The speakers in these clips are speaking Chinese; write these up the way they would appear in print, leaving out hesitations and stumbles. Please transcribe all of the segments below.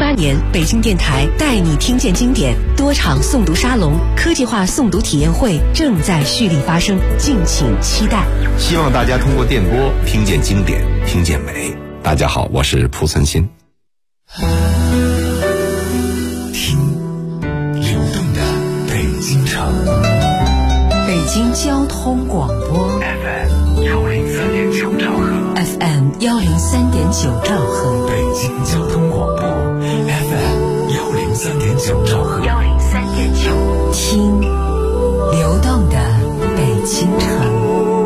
8年，北京电台带你听见经典，多场诵读沙龙、科技化诵读体验会正在蓄力发生，敬请期待。 希望大家通过电波听见经典，听见美。大家好，我是蒲存昕。 听流动的北京城， 北京交通广播 FM 103.9兆赫 ，FM 103.9兆赫， 北京交通广播 FM 103.9兆赫 ，103.9，听流动的北京城。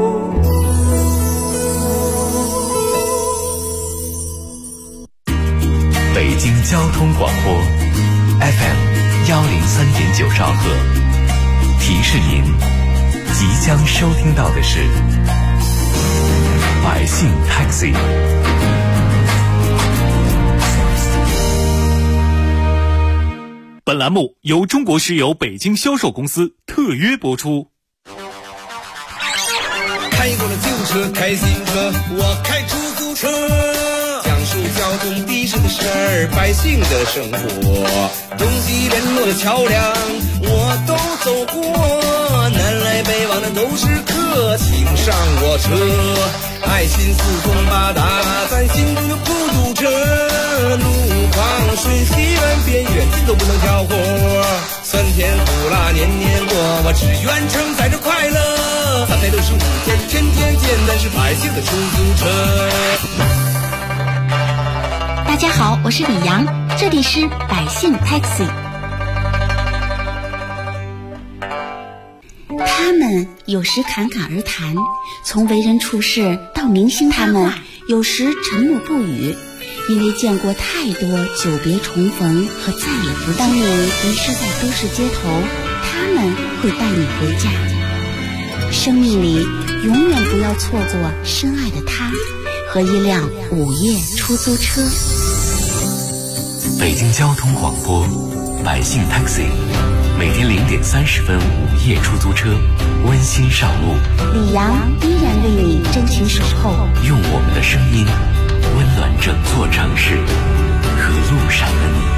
北京交通广播 FM 103.9兆赫，提示您即将收听到的是百姓 Taxi。 本栏目由中国石油北京销售公司特约播出。 开过了旧车，开新车，我开出租车，讲述交通的士的事儿，百姓的生活，中西联络的桥梁我都走过，南来北往的都是客，请上我车，爱心四通八达，咱心中的孤独车，路况顺西远边远近都不能挑活，酸甜苦辣年年过，我只愿承载着快乐，365天天天见，但是百姓的出租车。 大家好，我是李阳，这里是百姓 Taxi。 他们有时侃侃而谈，从为人处事到明星他们有时沉默不语，因为见过太多久别重逢和再也不见。当你迷失在都市街头，他们会带你回家。生命里永远不要错过深爱的他和一辆午夜出租车。 北京交通广播百姓 Taxi， 每天0点30分午夜出租车温馨上路， 李阳依然为你真情守候， 用我们的声音温暖整座城市和路上的你。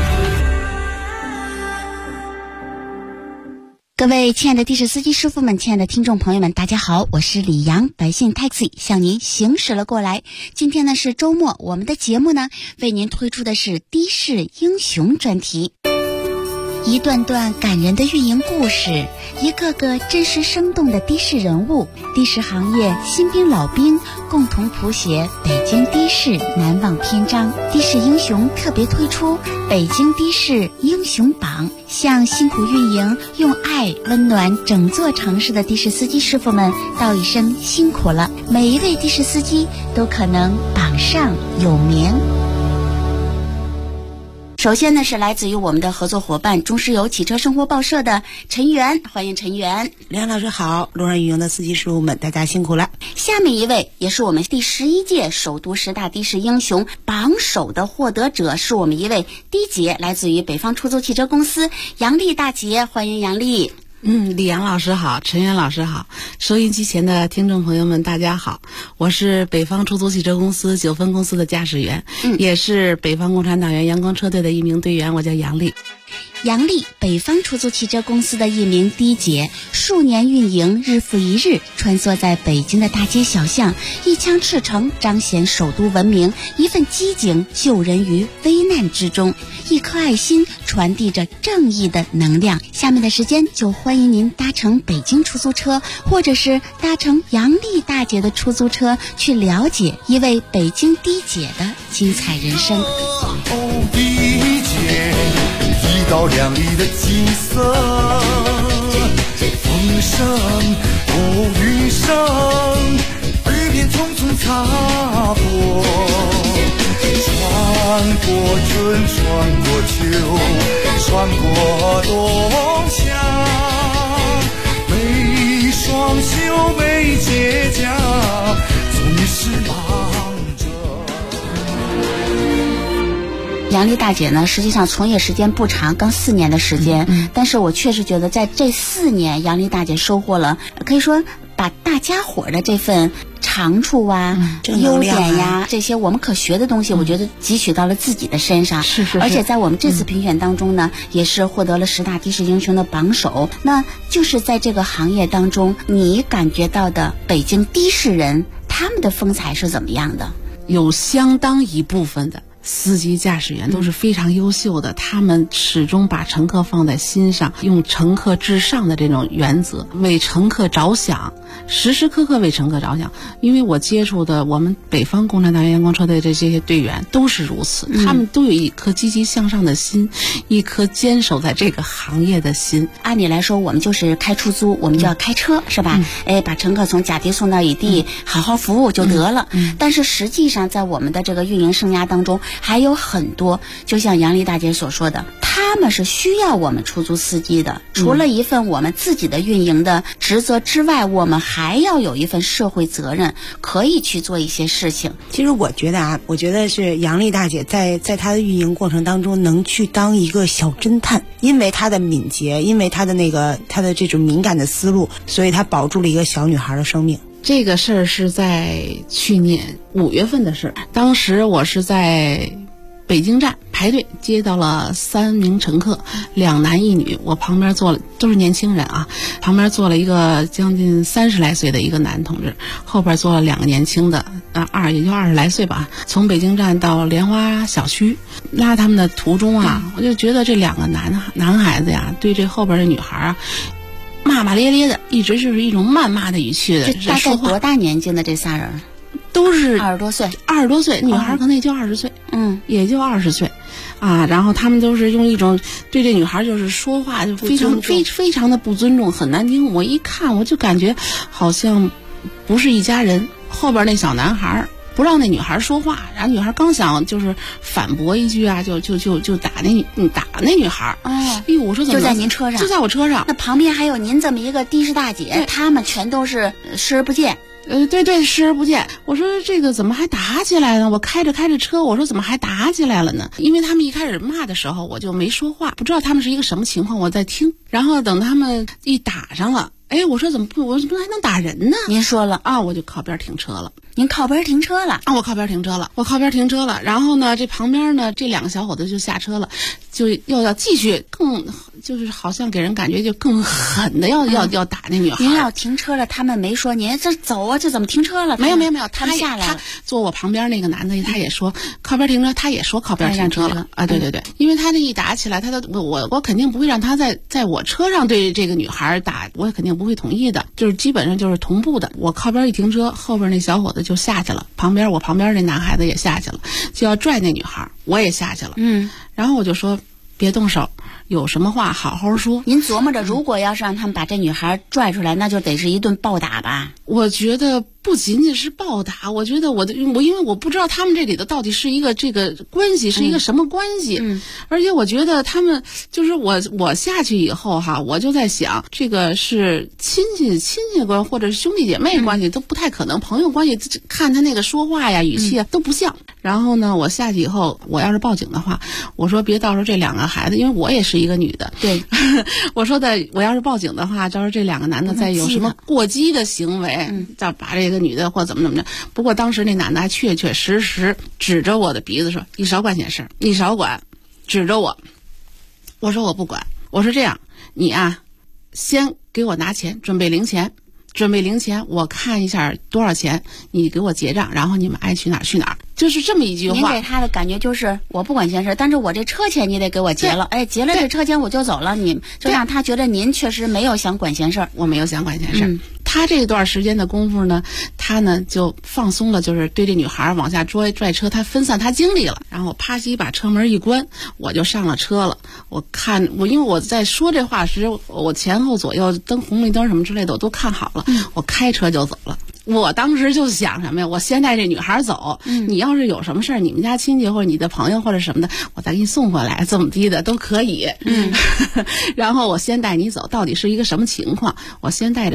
各位亲爱的的士司机师傅们，亲爱的听众朋友们，大家好，我是李阳，百姓 Taxi 向您行驶了过来。今天呢是周末，我们的节目呢为您推出的是的士英雄专题，一段段感人的运营故事，一个个真实生动的的士人物，的士行业新兵老兵共同谱写北京的士难忘篇章。的士英雄特别推出北京的士英雄榜，向辛苦运营用爱温暖整座城市的的士司机师傅们道一声辛苦了，每一位的士司机都可能榜上有名。首先呢是来自于我们的合作伙伴中石油汽车生活报社的陈源，欢迎陈源。 梁老师好，路上运营的司机师傅们，大家辛苦了。 下面一位也是我们第11届首都10大的士英雄榜首的获得者，是我们一位的姐，来自于北方出租汽车公司杨丽大姐，欢迎杨丽。 李阳老师好，陈源老师好，收音机前的听众朋友们大家好，我是北方出租汽车公司9分公司的驾驶员，也是北方共产党员阳光车队的一名队员，我叫杨丽。 杨丽，北方出租汽车公司的一名的姐，数年运营，日复一日，穿梭在北京的大街小巷，一腔赤诚彰显首都文明，一份机警救人于危难之中，一颗爱心传递着正义的能量。下面的时间就欢迎您搭乘北京出租车，或者是搭乘杨丽大姐的出租车，去了解一位北京的姐的精彩人生。 一道亮丽的景色，风声雨声，雨片匆匆擦过，穿过春，穿过秋，穿过冬夏，每双袖每结痂，总是忙着。 杨丽大姐呢，实际上从业时间不长，刚4年的时间，但是我确实觉得在这4年，杨丽大姐收获了，可以说把大家伙的这份长处啊、优点呀，这些我们可学的东西，我觉得汲取到了自己的身上。 是。 而且在我们这次评选当中呢，也是获得了10大的士英雄的榜首。那就是在这个行业当中，你感觉到的北京的士人他们的风采是怎么样的？ 有相当一部分的司机驾驶员都是非常优秀的，他们始终把乘客放在心上，用乘客至上的这种原则，为乘客着想，时时刻刻为乘客着想。因为我接触的我们北方共产党员阳光车队的这些队员都是如此，他们都有一颗积极向上的心，一颗坚守在这个行业的心。 按理来说，我们就是开出租，我们就要开车，是吧？把乘客从甲地送到乙地，好好服务就得了。但是实际上在我们的这个运营生涯当中，还有很多，就像杨丽大姐所说的，他们是需要我们出租司机的。除了一份我们自己的运营的职责之外，我们还要有一份社会责任，可以去做一些事情。 其实我觉得是杨丽大姐在她的运营过程当中能去当一个小侦探，因为她的敏捷，因为她的这种敏感的思路，所以她保住了一个小女孩的生命。 这个事儿是在去年5月份的事儿，当时我是在北京站排队接到了3名乘客，2男1女，我旁边坐了都是年轻人啊，旁边坐了一个将近30来岁的一个男同志，后边坐了2个年轻的也就20来岁吧。从北京站到莲花小区拉他们的途中啊，我就觉得这2个男孩子呀，对这后边的女孩啊骂骂咧咧的，一直就是一种谩骂的语气的。 这大概多大年纪的这仨人？ 都是 20多岁 ，20多岁，女孩可能也就20岁，也就20岁，然后他们都是用一种对这女孩就是说话就非常的不尊重，很难听。我一看我就感觉好像不是一家人。后边那小男孩不让那女孩说话，然后女孩刚想就是反驳一句啊，就打那女孩。哎呦，我说怎么就在您车上？ 就在我车上。 那旁边还有您这么一个的士大姐，他们全都是视而不见。 对，视而不见。我说这个怎么还打起来了？我开着车，我说怎么还打起来了呢？因为他们一开始骂的时候，我就没说话，不知道他们是一个什么情况，我在听。然后等他们一打上了，我说怎么还能打人呢？ 您说了啊，我就靠边停车了。 您靠边停车了？ 我靠边停车了。然后呢，这旁边呢，这2个小伙子就下车了，就又要继续就是好像给人感觉就更狠的要打那女孩。 您要停车了，他们没说您这走啊，这怎么停车了？ 没有， 他们下来了。 他坐我旁边那个男的，他也说靠边停车，他也说靠边停车了啊。对，因为他这一打起来，我肯定不会让他在我车上对这个女孩打，我肯定不会同意的，就是基本上就是同步的。我靠边一停车，后边那小伙子就下去了，我旁边那男孩子也下去了，就要拽那女孩，我也下去了。然后我就说别动手，有什么话好好说。 您琢磨着，如果要是让他们把这女孩拽出来，那就得是一顿暴打吧？ 我觉得不仅仅是暴打，我觉得因为我不知道他们这里的到底是一个这个关系是一个什么关系，而且我觉得他们就是我下去以后哈，我就在想，这个是亲戚关或者是兄弟姐妹关系都不太可能，朋友关系看他那个说话呀语气都不像。然后呢，我下去以后，我要是报警的话，我说别到时候这2个孩子，因为我也是一个女的， 对， 我说我要是报警的话，到时候这2个男的再有什么过激的行为，再把这个女的或怎么着。不过当时那男的还确实指着我的鼻子说：“你少管闲事，你少管。”指着我，我说我不管，我说这样，你啊，先给我拿钱，准备零钱，我看一下多少钱，你给我结账，然后你们爱去哪儿去哪儿。就是这么一句话。 您给他的感觉就是我不管闲事，但是我这车钱你得给我结了，结了这车钱我就走了，你就让他觉得您确实没有想管闲事。 我没有想管闲事。他这段时间的功夫呢，他呢就放松了，就是对这女孩往下拽车，他分散他精力了。然后啪叽把车门一关，我就上了车了。因为我在说这话时，我前后左右红绿灯什么之类的我都看好了，我开车就走了。我当时就想什么呀？我先带这女孩走，你要是有什么事儿，你们家亲戚或者你的朋友或者什么的，我再给你送回来，这么低的都可以。然后我先带你走，到底是一个什么情况？我先带着走。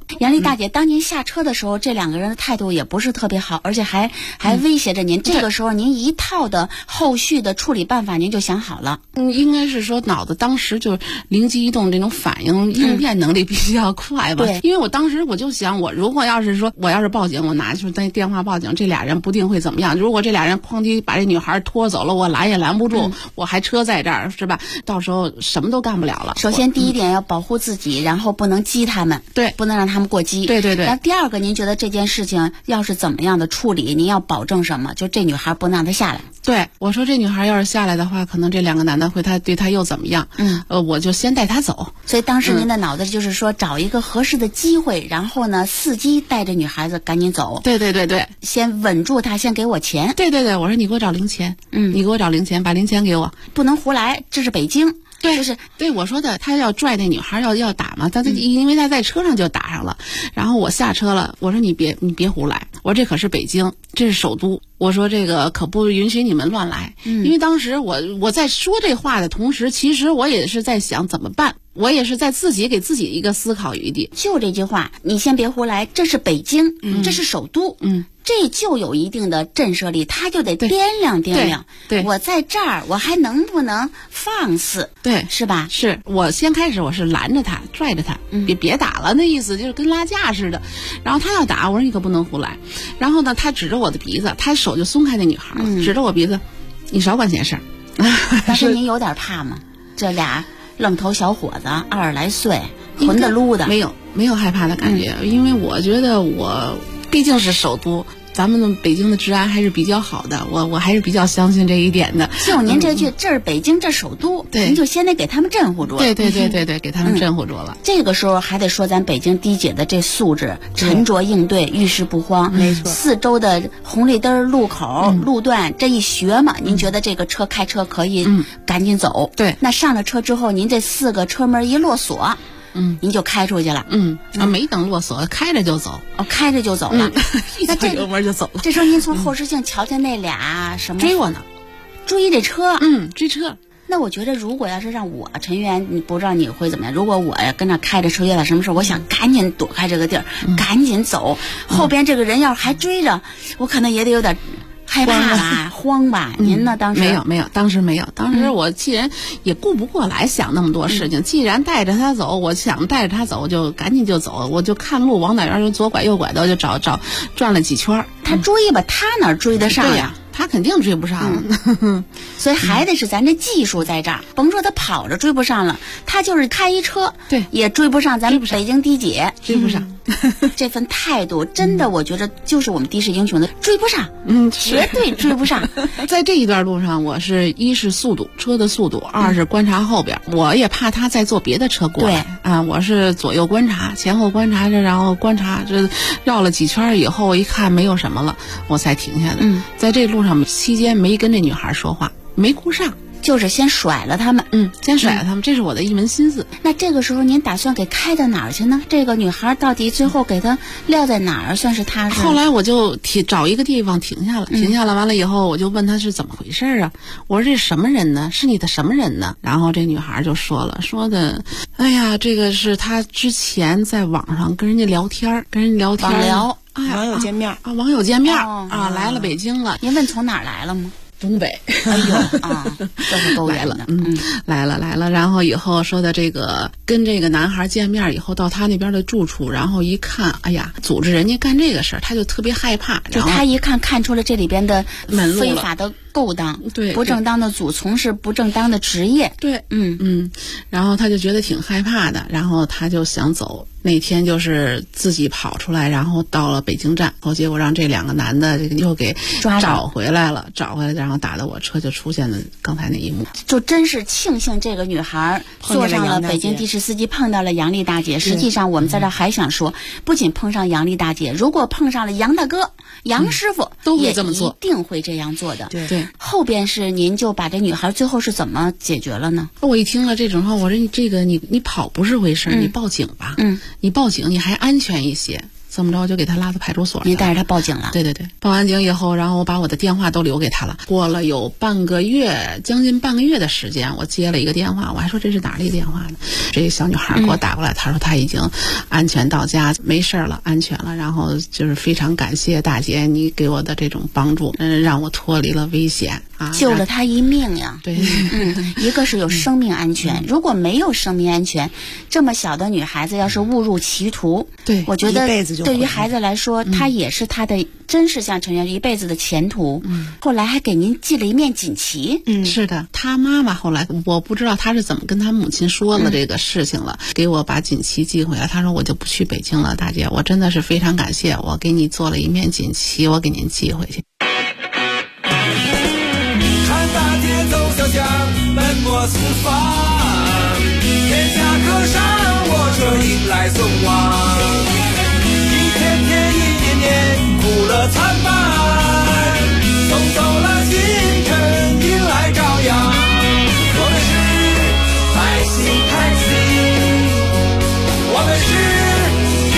杨丽大姐，当您下车的时候，这两个人的态度也不是特别好，而且还威胁着您。这个时候，您一套的后续的处理办法，您就想好了。 应该是说脑子当时就灵机一动，这种反应应变能力比较快吧。 对， 因为我当时我就想，我如果要是说我要是报警，我拿出电话报警，这俩人不定会怎么样。如果这俩人哐叽把这女孩拖走了，我拦也拦不住，我还车在这儿，是吧？到时候什么都干不了了。 首先第一点要保护自己，然后不能激他们， 对， 不能让他们过激。 对对对。 然后第二个，您觉得这件事情要是怎么样的处理，您要保证什么？就这女孩不能让她下来。 对，我说这女孩要是下来的话，可能这两个男的对她又怎么样？我就先带她走。 所以当时您的脑子就是说，找一个合适的机会，然后呢，伺机带着女孩子赶紧走。 对对对对， 先稳住她，先给我钱。 对对对，我说你给我找零钱，你给我找零钱，把零钱给我， 不能胡来，这是北京。 对， 就是对我说的，他要拽那女孩要打嘛，因为他在车上就打上了，然后我下车了，我说你别胡来，我说这可是北京，这是首都，我说这个可不允许你们乱来，因为当时我在说这话的同时，其实我也是在想怎么办。我也是在自己给自己一个思考余地。 就这句话，你先别胡来，这是北京，这是首都，这就有一定的震慑力，他就得掂量掂量。 对， 我在这儿，我还能不能放肆？ 对， 是吧？ 是我先开始我是拦着他，拽着他，别打了，那意思就是跟拉架似的。然后他要打，我说你可不能胡来。然后呢，他指着我的鼻子，他手就松开那女孩了，指着我鼻子，你少管闲事儿。 但是您有点怕吗？这俩愣头小伙子，20来岁，混的撸的， 没有害怕的感觉，因为我觉得我毕竟是首都，咱们的北京的治安还是比较好的，我还是比较相信这一点的。 就您这句，这是北京，这首都，您就先得给他们镇唬住。 对，给他们镇唬住了。 这个时候还得说咱北京滴姐的这素质，沉着应对，遇事不慌。 没错， 四周的红绿灯、路口、路段这一学嘛，您觉得这个开车可以赶紧走？ 对， 那上了车之后，您这4个车门一落锁。您就开出去了。 没等落锁，开着就走。 开着就走了， 一脚油门就走了。 这时候您从后视镜瞧见那俩什么？ 追我呢， 追这车。 追车。 那我觉得，如果要是让我陈媛，你不知道你会怎么样？如果我跟那开着车遇到什么事，我想赶紧躲开这个地儿，赶紧走。后边这个人要是还追着，我可能也得有点害怕吧，慌吧？您呢？当时没有，当时没有。当时我既然也顾不过来想那么多事情，既然带着他走，我想带着他走，就赶紧就走，我就看路往哪边就左拐右拐的，就找转了几圈。 他追吧，他哪追得上呀？ 他肯定追不上， 所以还得是咱这技术在这儿。甭说他跑着追不上了，他就是开一车， 对， 也追不上咱们北京滴姐， 追不上。 这份态度真的，我觉得就是我们的士英雄的追不上，绝对追不上。 在这一段路上，我是一是速度，车的速度；二是观察后边，我也怕他再坐别的车过来啊。我是左右观察，前后观察着，然后观察这绕了几圈以后，一看没有什么了，我才停下来。在这路上期间没跟这女孩说话，没顾上。 就是先甩了他们， 先甩了他们，这是我的一门心思。 那这个时候您打算给开到哪儿去呢？这个女孩到底最后给她撂在哪儿算是踏实？ 后来我就找一个地方停下了，完了以后我就问她是怎么回事啊？我说这什么人呢？是你的什么人呢？然后这女孩就说的，哎呀，这个是她之前在网上跟人家聊天， 网聊， 网友见面啊，网友见面来了北京了。 您问从哪儿来了吗？ 东北。 哎呦啊，这是够远的。 来了，然后以后说的这个跟这个男孩见面以后，到他那边的住处，然后一看，哎呀，组织人家干这个事儿，他就特别害怕。 就他一看出了这里边的非法的勾当， 对， 不正当的从事不正当的职业， 对，然后他就觉得挺害怕的，然后他就想走。那天就是自己跑出来，然后到了北京站，结果让这两个男的又给找回来了，然后打的我车就出现了刚才那一幕。 就真是庆幸这个女孩坐上了北京的士司机，碰到了杨丽大姐。实际上我们在这还想说，不仅碰上杨丽大姐，如果碰上了杨大哥、杨师傅， 都会这么做， 一定会这样做的。 对， 后边是您就把这女孩最后是怎么解决了呢？ 我一听了这种话，我说这个你跑不是回事，你报警吧。你报警你还安全一些。 这么着就给他拉到派出所了。 您带着他报警了？ 对对对，报完警以后，然后我把我的电话都留给他了。过了有半个月，将近半个月的时间，我接了一个电话，我还说这是哪里的电话呢？这小女孩给我打过来，她说她已经安全到家，没事了，安全了。然后就是非常感谢大姐你给我的这种帮助，让我脱离了危险啊， 救了她一命呀。 对， 一个是有生命安全，如果没有生命安全，这么小的女孩子要是误入歧途， 对， 我觉得一辈子就对于孩子来说，她也是她的，真是像陈员一辈子的前途。后来还给您寄了一面锦旗。 是的，她妈妈后来我不知道她是怎么跟她母亲说了这个事情了，给我把锦旗寄回来。她说我就不去北京了，大姐，我真的是非常感谢，我给你做了一面锦旗，我给您寄回去。 看大街走小巷，奔波四方，天下客商，我这迎来送往，一天天一年年，苦乐参半，送走了星辰，迎来朝阳。我们是百姓taxi，我们是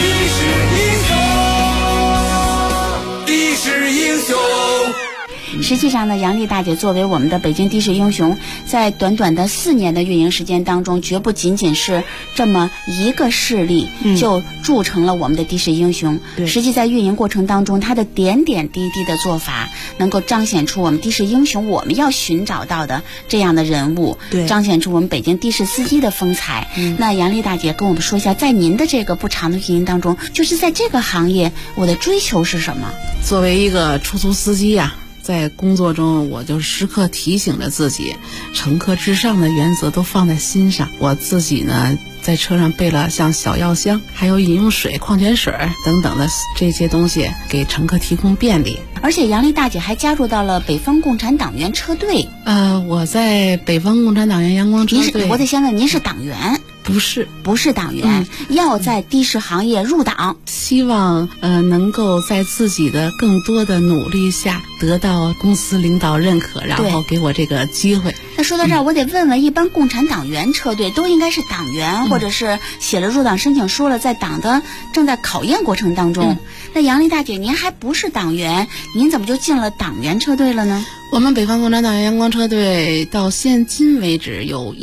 的士英雄。 实际上呢，杨丽大姐作为我们的北京的士英雄，在短短的4年的运营时间当中，绝不仅仅是这么一个事例就铸成了我们的的士英雄。实际在运营过程当中，她的点点滴滴的做法，能够彰显出我们的士英雄我们要寻找到的这样的人物，彰显出我们北京的士司机的风采。那杨丽大姐跟我们说一下，在您的这个不长的运营当中，就是在这个行业，我的追求是什么？ 作为一个出租司机呀，在工作中我就时刻提醒着自己，乘客至上的原则都放在心上。我自己呢，在车上备了像小药箱，还有饮用水、矿泉水等等的这些东西，给乘客提供便利。 而且杨丽大姐还加入到了北方共产党员车队。 我在北方共产党员阳光车队。 我得先问您是党员？不是党员，要在的士行业入党， 希望能够在自己的更多的努力下得到公司领导认可，然后给我这个机会。 那说到这儿，我得问问，一般共产党员车队都应该是党员，或者是写了入党申请书了，在党的正在考验过程当中。那杨丽大姐，您还不是党员，您怎么就进了党员车队了呢？ 我们北方共产党员阳光车队到现今为止有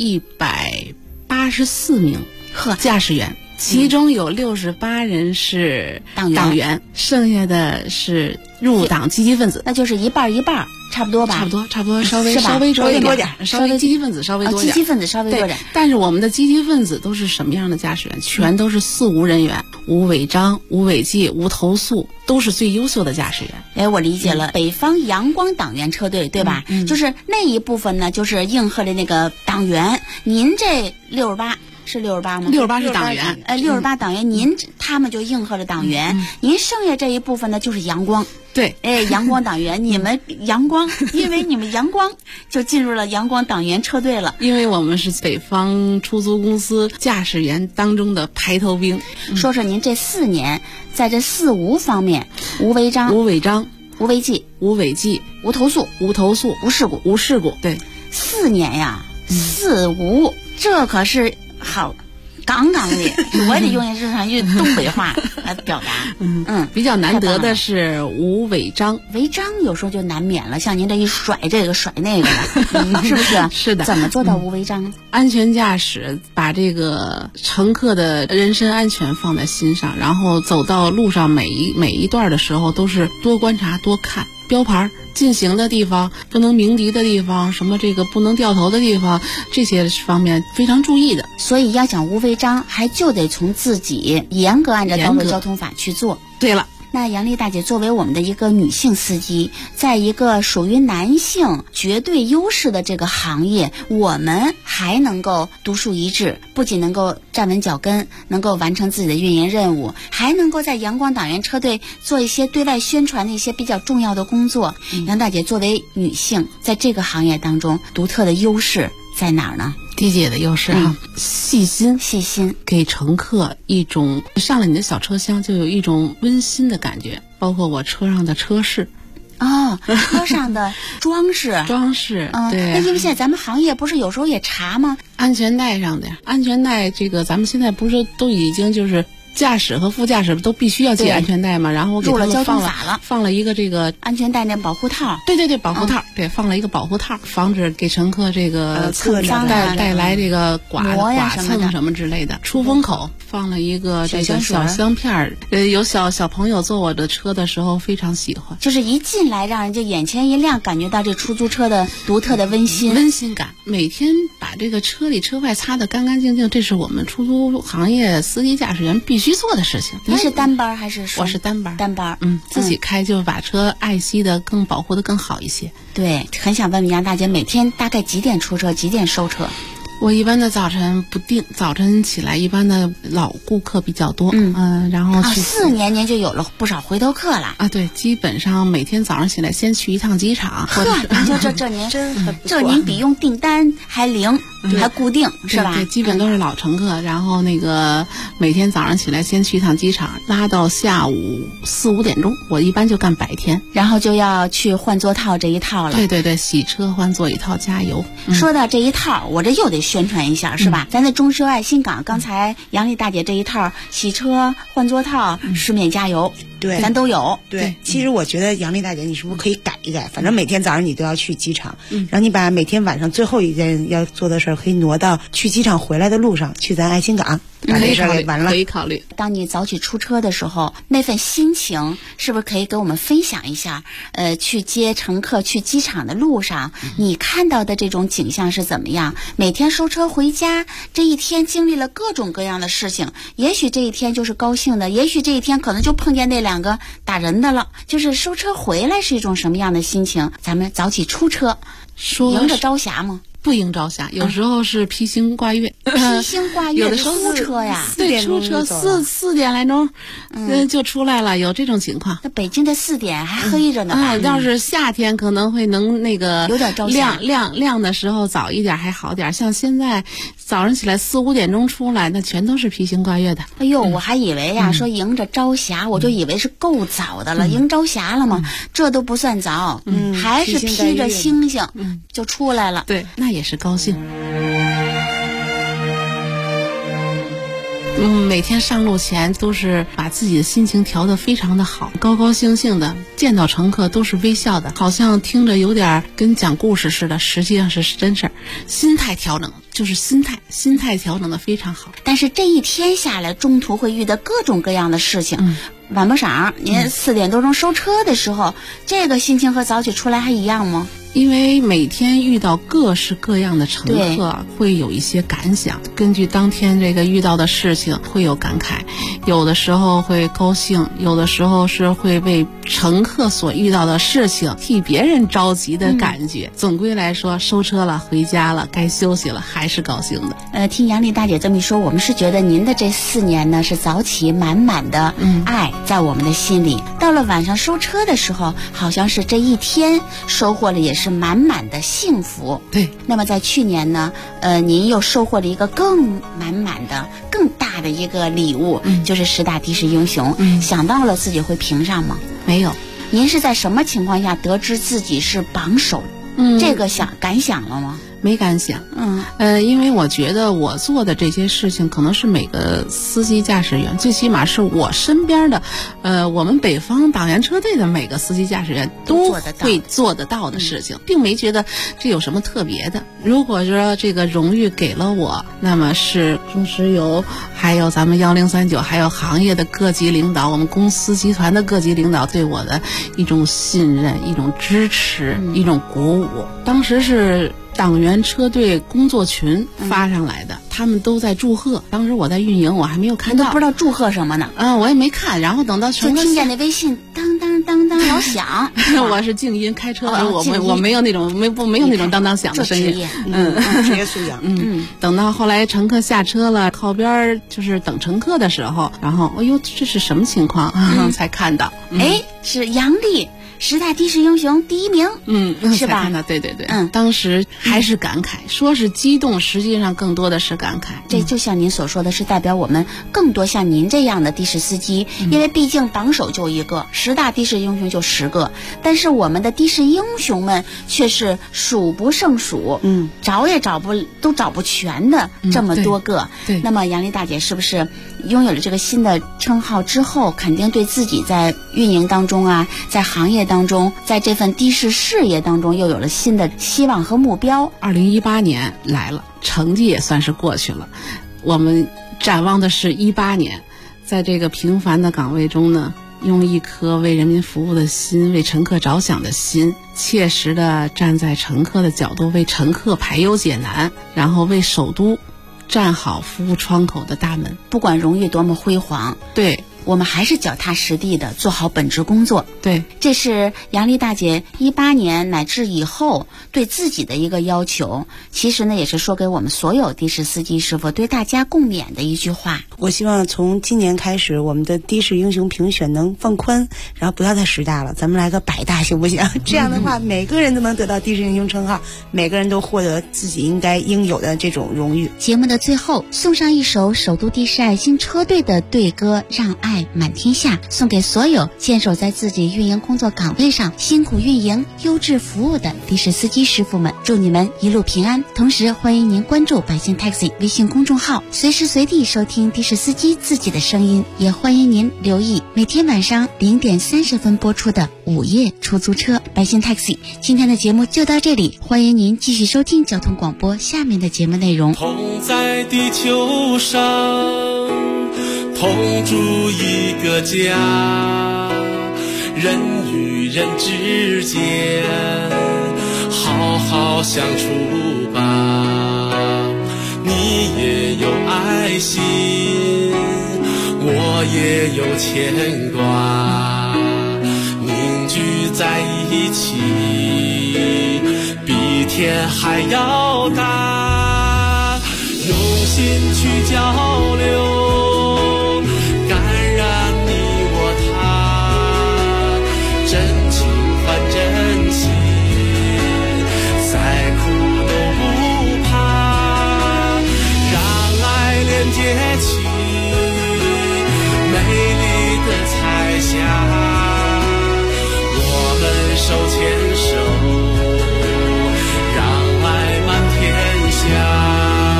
184名驾驶员，其中有68人是党员，剩下的是入党积极分子， 那就是一半一半，差不多吧？ 差不多，稍微多点，稍微积极分子稍微多点， 积极分子稍微多点。 但是我们的积极分子都是什么样的驾驶员？全都是4无人员，无违章、无违纪、无投诉，都是最优秀的驾驶员。 我理解了，北方阳光党员车队，对吧？就是那一部分呢，就是应和的那个党员。您这68。是68吗 ？68是党员 ，68党员，您他们就应和了党员，您剩下这一部分呢就是阳光。 对， 阳光党员，你们阳光，因为你们阳光就进入了阳光党员车队了。 因为我们是北方出租公司驾驶员当中的排头兵。 说说您这4年在这4无方面，无违章、 无违章、 无违纪、 无违纪、 无投诉、 无投诉、 无事故、 无事故。对 ，4年呀，4无，这可是好杠杠的，我也得用日常用东北话来表达。 比较难得的是无违章， 违章有时候就难免了，像您这一甩这个甩那个的，是不是？ 是的。 怎么做到无违章？ 安全驾驶，把这个乘客的人身安全放在心上，然后走到路上每一段的时候，都是多观察多看标牌。进行的地方，不能鸣笛的地方，什么这个不能掉头的地方，这些方面非常注意的。 所以要讲无违章，还就得从自己严格按照道路交通法去做。 对了。 那杨丽大姐作为我们的一个女性司机，在一个属于男性绝对优势的这个行业，我们还能够独树一帜，不仅能够站稳脚跟，能够完成自己的运营任务，还能够在阳光党员车队做一些对外宣传的一些比较重要的工作。杨大姐作为女性，在这个行业当中独特的优势在哪儿呢？ 迪姐的优势细心，给乘客一种上了你的小车厢就有一种温馨的感觉，包括我车上的车饰。 车上的装饰， 对。 那因为现在咱们行业不是有时候也查吗？ 安全带上的安全带，这个咱们现在不是都已经就是驾驶和副驾驶都必须要系安全带嘛，然后我给他们放了一个这个安全带那保护套。 对，保护套，对，放了一个保护套，防止给乘客这个带来这个剐蹭什么之类的。出风口放了一个这个小香片儿，有小朋友坐我的车的时候非常喜欢， 就是一进来让人家眼前一亮，感觉到这出租车的独特的温馨感。每天把这个车里车外擦得干干净净，这是我们出租行业司机驾驶员必须做的事情。 您是单班还是我是单班，自己开就把车爱惜的更保护的更好一些。 对，很想问问杨大姐，每天大概几点出车，几点收车？ 我一般的早晨不定，早晨起来一般的老顾客比较多，然后去 4年您就有了不少回头客了啊。对，基本上每天早上起来先去一趟机场， 这您真很不错，这您比用订单还灵，还固定是吧？ 对，基本都是老乘客。然后那个每天早上起来先去一趟机场，拉到下午4、5点钟，我一般就干白天， 然后就要去换座套这一套了。 对，洗车换座一套，加油。 说到这一套，我这又得宣传一下是吧？咱在中石油爱心港，刚才杨丽大姐这一套洗车换座套、十免加油， 对， 咱都有。 对，其实我觉得杨丽大姐，你是不是可以改一改？反正每天早上你都要去机场，然后你把每天晚上最后一件要做的事儿，可以挪到去机场回来的路上，去咱爱心港。把这事儿给完了， 可以考虑。 当你早起出车的时候，那份心情是不是可以给我们分享一下？去接乘客去机场的路上，你看到的这种景象是怎么样？每天收车回家，这一天经历了各种各样的事情，也许这一天就是高兴的，也许这一天可能就碰见那2个打人的了。就是收车回来是一种什么样的心情？咱们早起出车，迎着朝霞吗？ 不迎朝霞，有时候是披星挂月。 披星挂月， 有的时候出车呀， 对，出车4点来钟，就出来了，有这种情况。 那北京的4点还黑着呢吧？ 要是夏天可能会能那个有点朝霞， 亮的时候早一点还好点。像现在早上起来4、5点钟出来，那全都是披星挂月的。 哎呦，我还以为呀，说迎着朝霞，我就以为是够早的了，迎朝霞了吗？这都不算早，还是披着星星就出来了。 对，那也是高兴。每天上路前都是把自己的心情调得非常的好，高高兴兴的，见到乘客都是微笑的，好像听着有点跟讲故事似的，实际上是真事儿。心态调整就是心态调整的非常好。 但是这一天下来，中途会遇到各种各样的事情。晚不晌，您4点多钟收车的时候，这个心情和早起出来还一样吗？ 因为每天遇到各式各样的乘客，会有一些感想，根据当天这个遇到的事情会有感慨，有的时候会高兴，有的时候是会为乘客所遇到的事情替别人着急的感觉。总归来说，收车了，回家了，该休息了，还是高兴的。 听杨丽大姐这么一说，我们是觉得您的这4年呢是早起满满的爱在我们的心里。到了晚上收车的时候，好像是这一天收获了也是满满的幸福。 对。 那么在去年呢，您又收获了一个更满满的、更大的一个礼物，就是10大的士英雄。想到了自己会评上吗？ 没有。 您是在什么情况下得知自己是榜首？这个感想了吗？ 没敢想，因为我觉得我做的这些事情，可能是每个司机驾驶员，最起码是我身边的，我们北方党员车队的每个司机驾驶员都会做得到的事情，并没觉得这有什么特别的。如果说这个荣誉给了我，那么是中石油，还有咱们1039，还有行业的各级领导，我们公司集团的各级领导对我的一种信任、一种支持、一种鼓舞。当时是党员车队工作群发上来的，他们都在祝贺。当时我在运营，我还没有看到， 都不知道祝贺什么呢。 我也没看。然后等到乘客就听见那微信当当当当老响。 我是静音开车的，我没有那种没有那种当当响的声音。 职业素养。 等到后来乘客下车了，靠边就是等乘客的时候，然后哎呦，这是什么情况？才看到， 是杨丽。10大的士英雄第1名，是吧？ 看到，对，当时还是感慨，说是激动，实际上更多的是感慨。 这就像您所说的，是代表我们更多像您这样的的士司机，因为毕竟榜首就1个，10大的士英雄就10个，但是我们的的士英雄们却是数不胜数，找也找不全的这么多个。 对。 那么杨丽大姐是不是拥有了这个新的称号之后，肯定对自己在运营当中啊，在行业当中，在这份的士事业当中又有了新的希望和目标。 2018年来了，成绩也算是过去了，我们展望的是18年，在这个平凡的岗位中呢，用一颗为人民服务的心，为乘客着想的心，切实的站在乘客的角度，为乘客排忧解难，然后为首都站好服务窗口的大门。 不管荣誉多么辉煌， 对， 我们还是脚踏实地的做好本职工作。 对， 这是杨丽大姐18年乃至以后对自己的一个要求，其实呢也是说给我们所有的士司机师傅对大家共勉的一句话。 我希望从今年开始，我们的的士英雄评选能放宽，然后不要再10大了，咱们来个100大行不行？这样的话，每个人都能得到的士英雄称号，每个人都获得自己应有的这种荣誉。 节目的最后，送上一首首都的士爱心车队的队歌《让爱满天下》，送给所有坚守在自己运营工作岗位上辛苦运营优质服务的的士司机师傅们，祝你们一路平安。同时欢迎您关注百姓 Taxi 微信公众号，随时随地收听的士司机自己的声音，也欢迎您留意每天晚上0点30分播出的午夜出租车百姓 Taxi。 今天的节目就到这里，欢迎您继续收听交通广播下面的节目内容。 同在地球上，同住一个家，人与人之间好好相处吧。你也有爱心，我也有牵挂，凝聚在一起比天还要大，用心去交流，感染你我他，真情换真心，再苦都不怕，让爱连接起美丽的彩霞，我们手牵手，让爱满天下。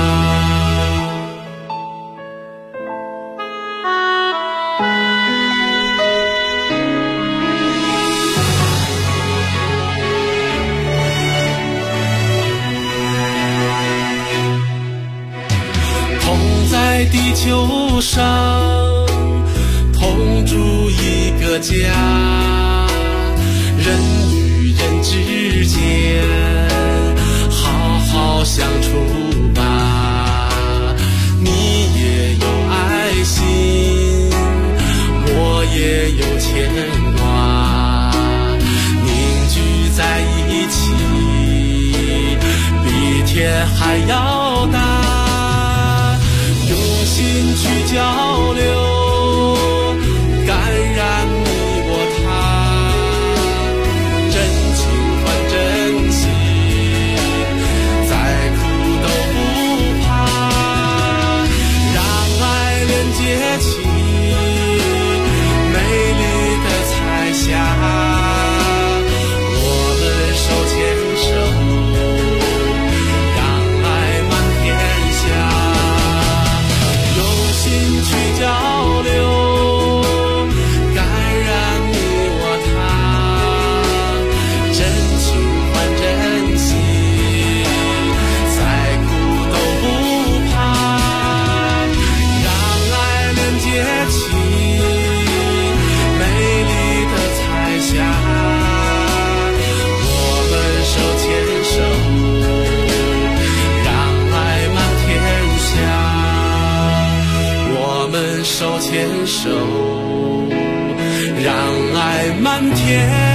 在地球上，同住一个家，人与人之间好好相处吧。你也有爱心，我也有牵挂，凝聚在一起比天还要大，去交流，感染你我他，真情换真心，再苦都不怕，让爱连接起美丽的彩霞，我们手牵手，让爱满天下。去交流，感染你我他，真情换真心，再苦都不怕，让爱连接起美丽的彩霞，我们手牵手，让爱满天下。我们手牵手，让爱满天